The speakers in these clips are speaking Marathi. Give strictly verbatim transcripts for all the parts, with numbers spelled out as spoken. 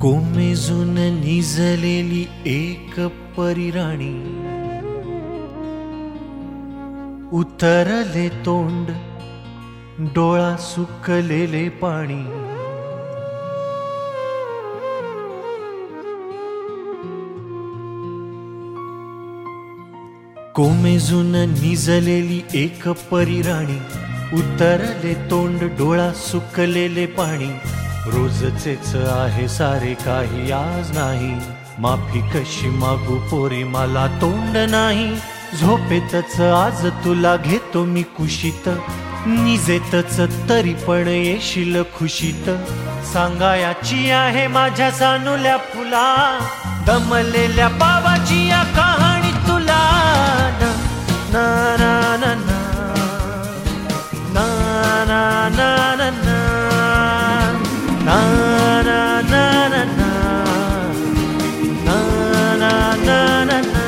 कोमेजून निजलेली एक परिराणी, उतरले तोंड डोळा सुकलेले पाणी. कोमेजून निजलेली एक परिराणी, उतरले तोंड डोळा सुकलेले पाणी. रोजचेच आहे सारे काही आज नाही, माफी कशी मागू पोरी मला तोंड नाही. झोपेतच आज तुला घेतो मी कुशीत, निजेतच तरी पण येशील खुशीत. सांगायाची आहे माझ्या सानुल्या फुला, दमलेल्या पावाची या कहाणी तुला. ना ना ना ना ना ना ना ना ना ना ना ना ना ना ना ना ना.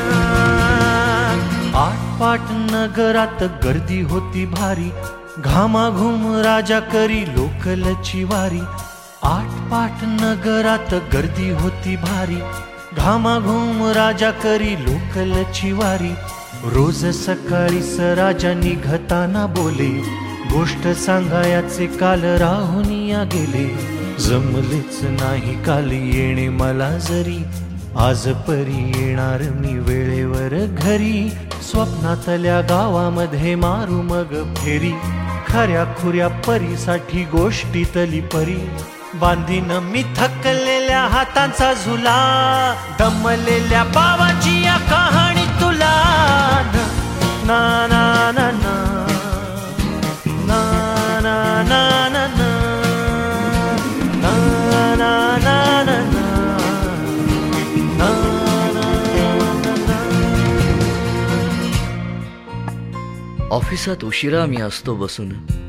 आटपाट नगरात गर्दी होती भारी, घामाघूम राजा करी लोकलची वारी. आटपाट नगरात गर्दी होती भारी, घामाघूम राजा करी लोकलची वारी. रोज सकाळीच राजा निघताना बोले, गोष्ट सांगायाचे काल राहुनिया गेले. जमलेच नाही काल येणे मला जरी, आज परी येणार मी वेळेवर घरी. स्वप्नातल्या गावामध्ये मारू मग फेरी, खऱ्या खुऱ्या परीसाठी गोष्टीतली परी. बांधीन मी थकलेल्या हातांचा झुला, दमलेल्या पावाची या कहाणी तुला. ना ना ना ना ना ना ना ना ना ना ना ना ना ना. ऑफिसात उशिरा मी असतो बसून,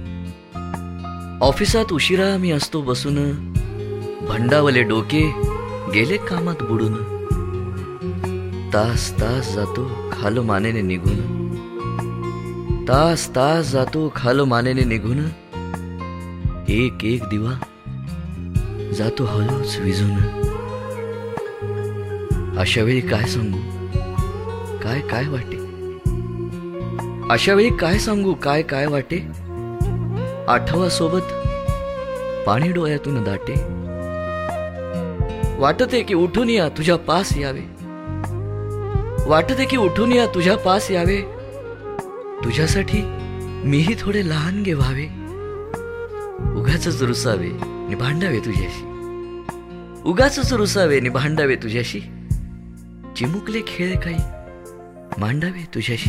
ऑफिसात उशिरा मी असतो बसून. भंडावले डोके गेले कामात बुडून. तास तास जातो खालो मानेने निघून, तास तास जातो खालो मानेने निघून. एक एक दिवा जातो हळूच विझून. अशा वेळी काय सांगू काय काय वाटे, अशा वेळी काय सांगू काय काय वाटे. आठवा सोबत पाणी डोळ्यातून दाटे. वाटते की उठून या तुझ्या पास यावे, वाटते की उठून या तुझ्या पास यावे. तुझ्यासाठी मीही थोडे लहान गे व्हावे. उगाचच रुसावे नि भांडावे तुझ्याशी, उगाचच रुसावे नि भांडावे तुझ्याशी. चिमुकले खेळ काही मांडावे तुझ्याशी.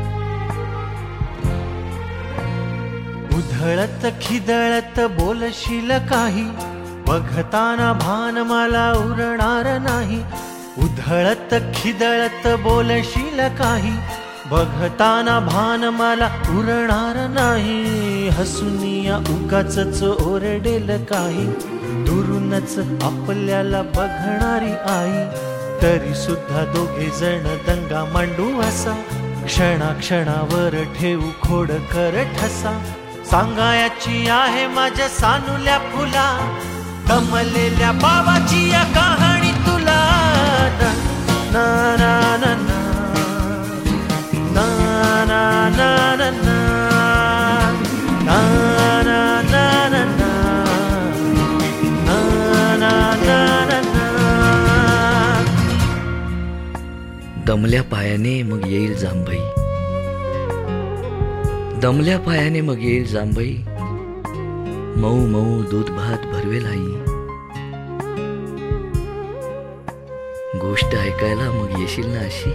उधळत खिदळत बोलशील काही, बघताना भान मला उरणार नाही. उधळत खिदळत बोलशील काही, बघताना भान मला उरणार नाही. हसूनिया उगाचच ओरडेल काही, दुरूनच आपल्याला बघणारी आई. तरी सुद्धा दोघे जण दंगा मांडू असा, क्षणा क्षणावर ठेवू खोड कर ठसा. सांगायाची आहे माझ्या सानुल्या फुला, दमलेल्या बाबाची या कहाणी तुला. ना ना ना ना ना ना ना ना ना ना ना ना ना ना ना ना. दमल्या पायाने मग येईल जांभई, दमल्या पायाने मग येईल जांभई. मऊ मऊ दूध भात भरवेल आई. गोष्ट ऐकायला मग येशील ना अशी,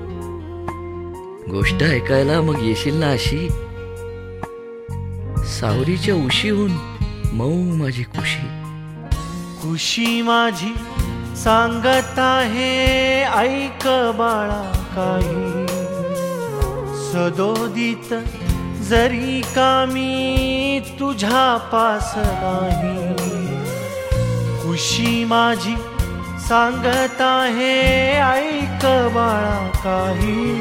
गोष्ट ऐकायला मग येशील ना अशी. सावरीच्या उशीहून मऊ माझी कुशी. कुशी माझी सांगत आहे ऐक बाळा काही, सदोदित जरी का मी तुझ्या पास नाही. कुशी माझी सांगत आहे ऐक बाळा काही,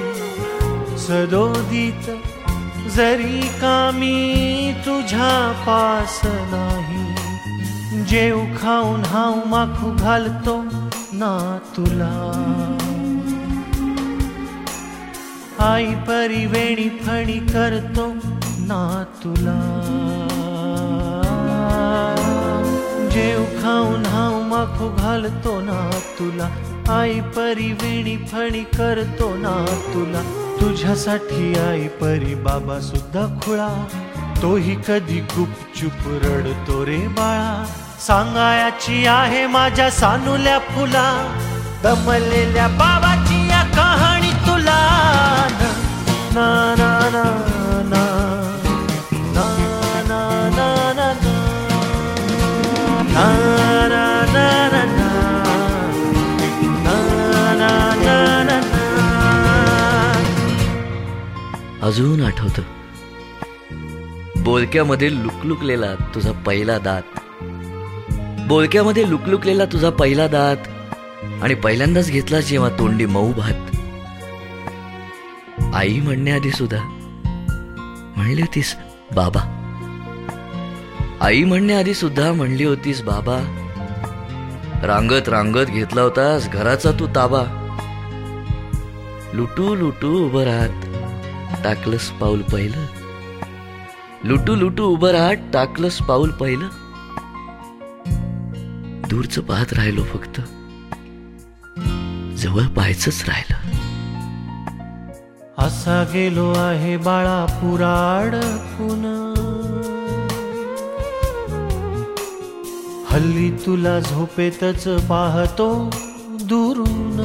सदोदित जरी का मी तुझ्या पास नाही. जेऊ खाऊन हाऊ माखू घालतो ना तुला. आई परी वेणी फणी करतो ना तुला. जेऊ खाऊन हाऊ माखू घालतो ना तुला. आई परी वेणी फणी करतो ना तुला. तुझ्यासाठी आई परी बाबा सुद्धा खुळा. तोही कधी गुपचूप रडतो रे बाळा. सांगायची आहे माझ्या सानुल्या फुला. दमलेल्या बाबाची या कहाणी तुला. ना ना ना ना ना ना ना ना ना ना ना ना. अजून आठवतं बोलक्यामध्ये लुकलुकलेला तुझा पहिला दात. बोलक्यामध्ये लुकलुकलेला तुझा पहिला दात आणि पहिल्यांदाच घेतला जेव्हा तोंडी मऊ भात. आई म्हणण्याआधी सुद्धा म्हणली होतीस बाबा. आई म्हणण्याआधी सुद्धा म्हणली होतीस बाबा. रांगत रांगत घेतला होतास घराचा तू ताबा. लुटू लुटू उभं राहत टाकलंस पाऊल पहिलं. लुटू लुटू उभं राहत टाकलंस पाऊल पहिलं. दूरचं पाहत राहिलो फक्त जवळ पाहायचंच राहिलं. असा गेलो आहे बाळा पुरा अडकून. हल्ली तुला झोपेतच पाहतो दुरून.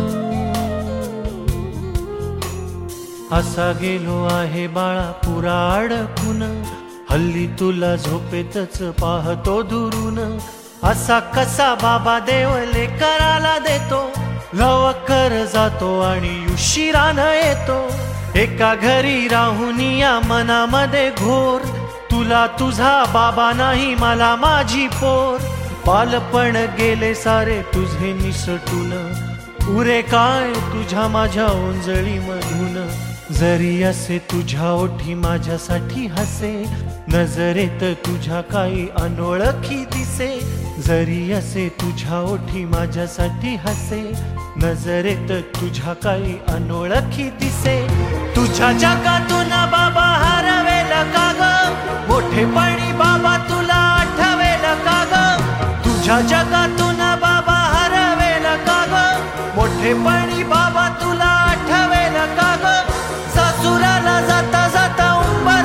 असा गेलो आहे बाळा पुरा अडकून. हल्ली तुला झोपेतच पाहतो दुरून. असा कसा बाबा देवले कराला देतो. लवकर जातो आणि उशिरानं येतो. एका घरी राहून या मनामध्ये घोर. तुला तुझा बाबा नाही मला माझी पोर. बालपण गेले सारे तुझे निसटून. उरे काय तुझ्या माझ्या ओंजळी मधून. जरी असे तुझ्या ओठी माझ्यासाठी हसे. नजरेत तुझ्या काही अनोळखी दिसे. जरी असे तुझ्या ओठी माझ्यासाठी हसे. नजरेत तुझ्या काही अनोळखी दिसे. तुझ्या जगातून बाबा हरवेल का ग. मोठेपणी बाबा तुला आठवेल का ग. तुझ्या जगातून बाबा हरवेल का ग. मोठेपणी बाबा तुला आठवेल का ग. सासुराला जाता जाता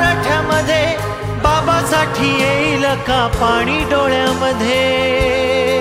उंबरठ्यामध्ये बाबासाठी येईल का पाणी डोळ्यामध्ये.